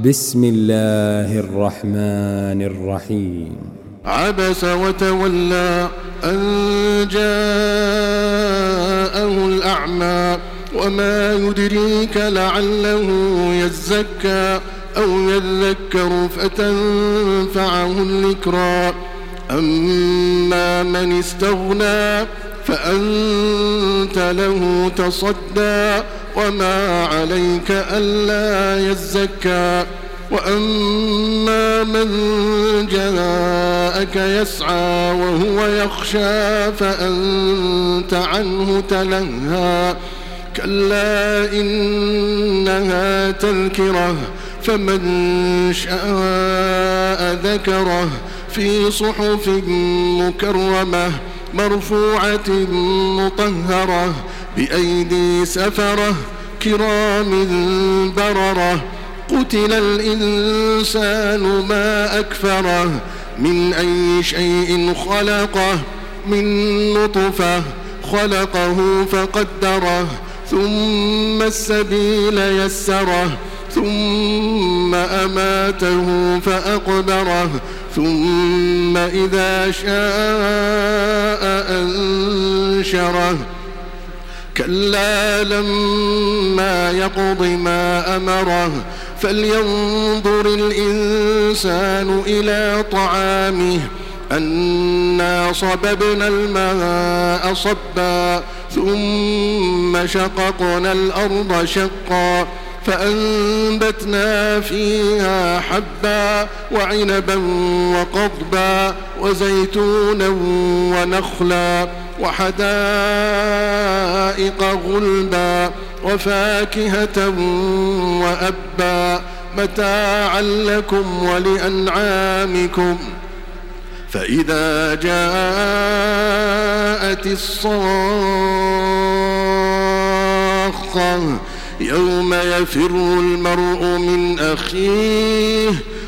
بسم الله الرحمن الرحيم. عبس وتولى أن جاءه الأعمى وما يدريك لعله يزكى أو يذكر فتنفعه الذكرى. أما من استغنى فأنت له تصدى وما عليك ألا يزكى. وأما من جاءك يسعى وهو يخشى فأنت عنه تلهى. كلا إنها تذكرة فمن شاء ذكره في صحف مكرمة مرفوعة مطهرة بأيدي سفرة كرام بررة. قتل الإنسان ما أكفره من أي شيء خلقه من نطفة خلقه فقدره ثم السبيل يسره ثم أماته فأقبره ثم إذا شاء أنشره. كلا لما يقض ما أمره فلينظر الإنسان إلى طعامه أنا صببنا الماء صبا ثم شققنا الأرض شقا فأنبتنا فيها حبا وعنبا وقضبا وزيتونا ونخلا وحدائق غلبا وفاكهة وأبا متاعا لكم ولأنعامكم. فإذا جاءت الصاخة يوم يفر المرء من أخيه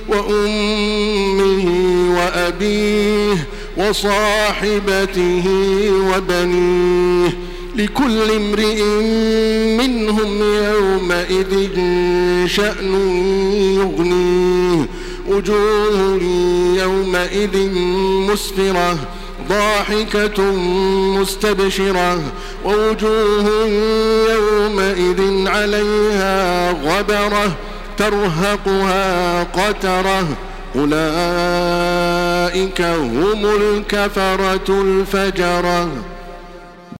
وأمه وأبيه وصاحبته وبنيه لكل امرئ منهم يومئذ شأن يغنيه. وجوه يومئذ مسفرة ضاحكة مستبشرة ووجوه يومئذ عليها غبرة ترهقها قترة. أولئك هم الكفرة الفجرة.